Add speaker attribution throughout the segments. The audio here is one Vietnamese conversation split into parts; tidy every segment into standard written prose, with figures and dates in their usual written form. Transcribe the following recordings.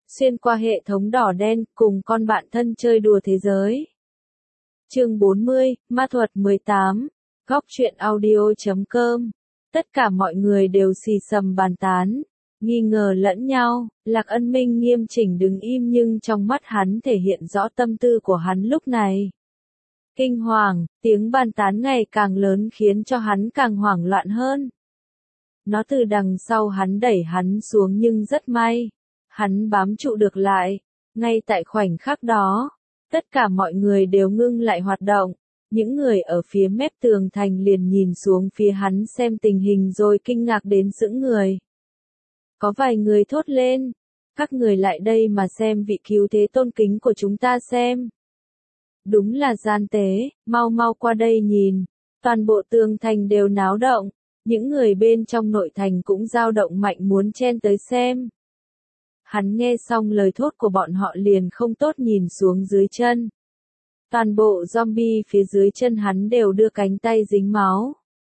Speaker 1: xuyên qua hệ thống đỏ đen, cùng con bạn thân chơi đùa thế giới. Chương 40, Ma thuật 18, góc truyện audio.com. Tất cả mọi người đều xì xầm bàn tán, nghi ngờ lẫn nhau. Lạc Ân Minh nghiêm chỉnh đứng im nhưng trong mắt hắn thể hiện rõ tâm tư của hắn lúc này. Kinh hoàng, tiếng bàn tán ngày càng lớn khiến cho hắn càng hoảng loạn hơn. Nó từ đằng sau hắn đẩy hắn xuống nhưng rất may, hắn bám trụ được lại. Ngay tại khoảnh khắc đó, tất cả mọi người đều ngưng lại hoạt động. Những người ở phía mép tường thành liền nhìn xuống phía hắn xem tình hình rồi kinh ngạc đến sững người. Có vài người thốt lên, các người lại đây mà xem vị cứu thế tôn kính của chúng ta xem. Đúng là gian tế, mau mau qua đây nhìn. Toàn bộ tường thành đều náo động, những người bên trong nội thành cũng dao động mạnh muốn chen tới xem. Hắn nghe xong lời thốt của bọn họ liền không tốt nhìn xuống dưới chân. Toàn bộ zombie phía dưới chân hắn đều đưa cánh tay dính máu,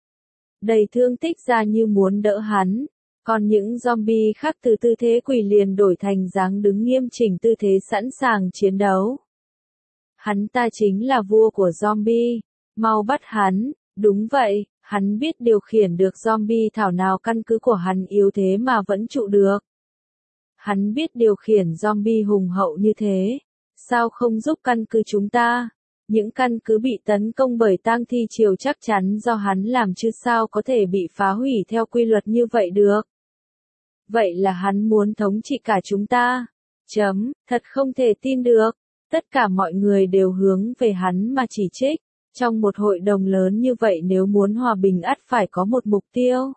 Speaker 1: đầy thương tích ra như muốn đỡ hắn. Còn những zombie khác từ tư thế quỳ liền đổi thành dáng đứng nghiêm chỉnh, tư thế sẵn sàng chiến đấu. Hắn ta chính là vua của zombie, mau bắt hắn. Đúng vậy, hắn biết điều khiển được zombie, thảo nào căn cứ của hắn yếu thế mà vẫn trụ được. Hắn biết điều khiển zombie hùng hậu như thế, sao không giúp căn cứ chúng ta? Những căn cứ bị tấn công bởi tang thi triều chắc chắn do hắn làm chứ sao có thể bị phá hủy theo quy luật như vậy được. Vậy là hắn muốn thống trị cả chúng ta. Thật không thể tin được. Tất cả mọi người đều hướng về hắn mà chỉ trích. Trong một hội đồng lớn như vậy nếu muốn hòa bình ắt phải có một mục tiêu.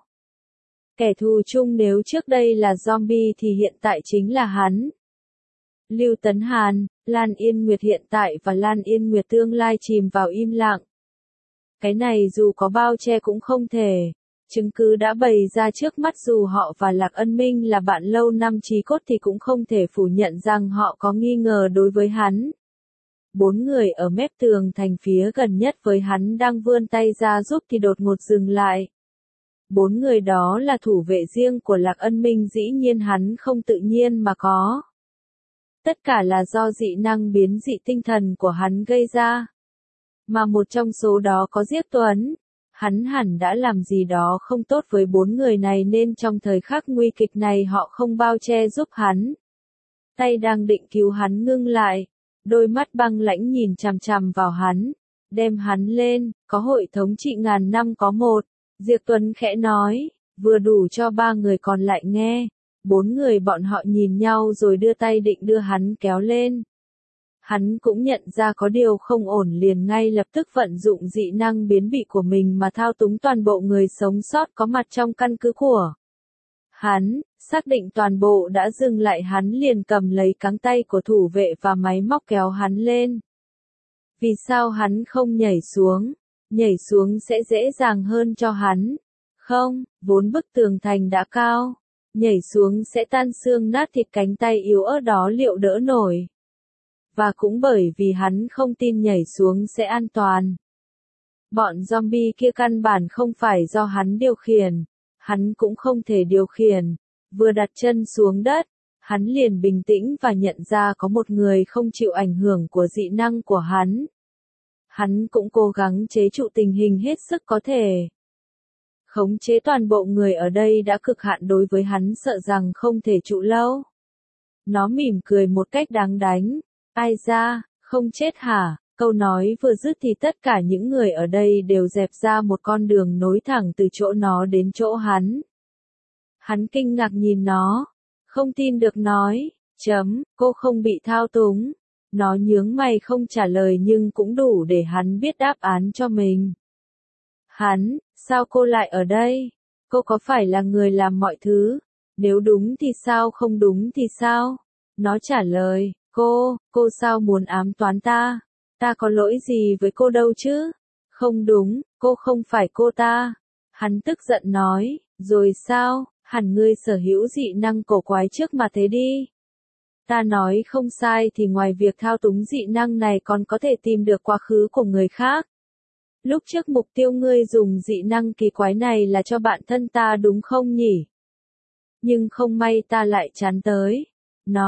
Speaker 1: Kẻ thù chung nếu trước đây là zombie thì hiện tại chính là hắn. Lưu Tấn Hàn, Lan Yên Nguyệt hiện tại và Lan Yên Nguyệt tương lai chìm vào im lặng. Cái này dù có bao che cũng không thể. Chứng cứ đã bày ra trước mắt, dù họ và Lạc Ân Minh là bạn lâu năm chí cốt thì cũng không thể phủ nhận rằng họ có nghi ngờ đối với hắn. 4 người ở mép tường thành phía gần nhất với hắn đang vươn tay ra giúp thì đột ngột dừng lại. 4 người đó là thủ vệ riêng của Lạc Ân Minh, dĩ nhiên hắn không tự nhiên mà có. Tất cả là do dị năng biến dị tinh thần của hắn gây ra. Mà một trong số đó có giết Tuấn. Hắn hẳn đã làm gì đó không tốt với 4 người này nên trong thời khắc nguy kịch này họ không bao che giúp hắn. Tay đang định cứu hắn ngưng lại. Đôi mắt băng lãnh nhìn chằm chằm vào hắn. Đem hắn lên, có hội thống trị ngàn năm có một. Diệp Tuấn khẽ nói, vừa đủ cho 3 người còn lại nghe. 4 người bọn họ nhìn nhau rồi đưa tay định đưa hắn kéo lên. Hắn cũng nhận ra có điều không ổn liền ngay lập tức vận dụng dị năng biến vị của mình mà thao túng toàn bộ người sống sót có mặt trong căn cứ của hắn. Xác định toàn bộ đã dừng lại, hắn liền cầm lấy cánh tay của thủ vệ và máy móc kéo hắn lên. Vì sao hắn không nhảy xuống? Nhảy xuống sẽ dễ dàng hơn cho hắn. Không, vốn bức tường thành đã cao. Nhảy xuống sẽ tan xương nát thịt, cánh tay yếu ớt đó liệu đỡ nổi. Và cũng bởi vì hắn không tin nhảy xuống sẽ an toàn. Bọn zombie kia căn bản không phải do hắn điều khiển. Hắn cũng không thể điều khiển. Vừa đặt chân xuống đất, hắn liền bình tĩnh và nhận ra có một người không chịu ảnh hưởng của dị năng của hắn. Hắn cũng cố gắng chế trụ tình hình hết sức có thể. Khống chế toàn bộ người ở đây đã cực hạn đối với hắn, sợ rằng không thể trụ lâu. Nó mỉm cười một cách đáng đánh. Ai ra, không chết hả? Câu nói vừa dứt thì tất cả những người ở đây đều dẹp ra một con đường nối thẳng từ chỗ nó đến chỗ hắn. Hắn kinh ngạc nhìn nó, không tin được nói, cô không bị thao túng. Nó nhướng mày không trả lời nhưng cũng đủ để hắn biết đáp án cho mình. Hắn, sao cô lại ở đây? Cô có phải là người làm mọi thứ? Nếu đúng thì sao, không đúng thì sao? Nó trả lời, cô sao muốn ám toán ta? Ta có lỗi gì với cô đâu chứ? Không đúng, cô không phải cô ta. Hắn tức giận nói, rồi sao, hẳn ngươi sở hữu dị năng cổ quái trước mà thế đi. Ta nói không sai thì ngoài việc thao túng dị năng này còn có thể tìm được quá khứ của người khác. Lúc trước mục tiêu ngươi dùng dị năng kỳ quái này là cho bạn thân ta đúng không nhỉ? Nhưng không may ta lại chán tới.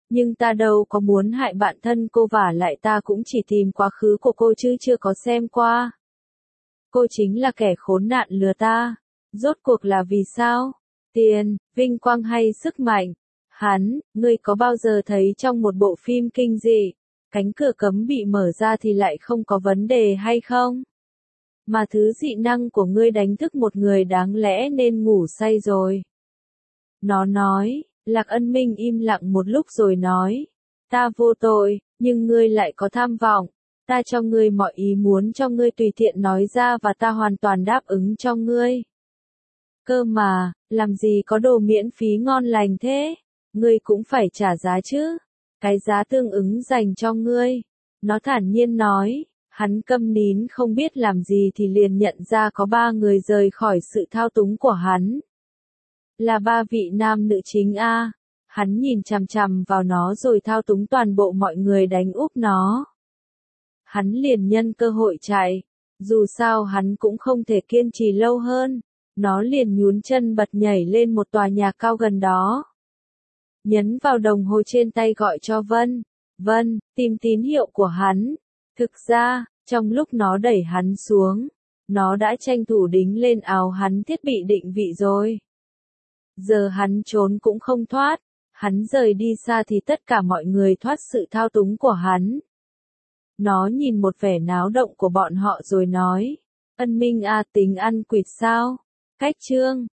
Speaker 1: Nhưng ta đâu có muốn hại bạn thân cô, vả lại ta cũng chỉ tìm quá khứ của cô chứ chưa có xem qua. Cô chính là kẻ khốn nạn lừa ta. Rốt cuộc là vì sao? Tiền, vinh quang hay sức mạnh? Ngươi có bao giờ thấy trong một bộ phim kinh dị, cánh cửa cấm bị mở ra thì lại không có vấn đề hay không? Mà thứ dị năng của ngươi đánh thức một người đáng lẽ nên ngủ say rồi. Nó nói, Lạc Ân Minh im lặng một lúc rồi nói, ta vô tội, nhưng ngươi lại có tham vọng. Ta cho ngươi mọi ý muốn cho ngươi tùy tiện nói ra và ta hoàn toàn đáp ứng cho ngươi. Cơ mà, làm gì có đồ miễn phí ngon lành thế? Ngươi cũng phải trả giá chứ. Cái giá tương ứng dành cho ngươi. Nó thản nhiên nói, hắn câm nín không biết làm gì thì liền nhận ra có 3 người rời khỏi sự thao túng của hắn. Là 3 vị nam nữ chính a. Hắn nhìn chằm chằm vào nó rồi thao túng toàn bộ mọi người đánh úp nó. Hắn liền nhân cơ hội chạy. Dù sao hắn cũng không thể kiên trì lâu hơn. Nó liền nhún chân bật nhảy lên một tòa nhà cao gần đó. Nhấn vào đồng hồ trên tay gọi cho Vân. Vân, tìm tín hiệu của hắn. Thực ra, trong lúc nó đẩy hắn xuống, nó đã tranh thủ đính lên áo hắn thiết bị định vị rồi. Giờ hắn trốn cũng không thoát. Hắn rời đi xa thì tất cả mọi người thoát sự thao túng của hắn. Nó nhìn một vẻ náo động của bọn họ rồi nói, Ân Minh à, tính ăn quỵt sao? Cách chương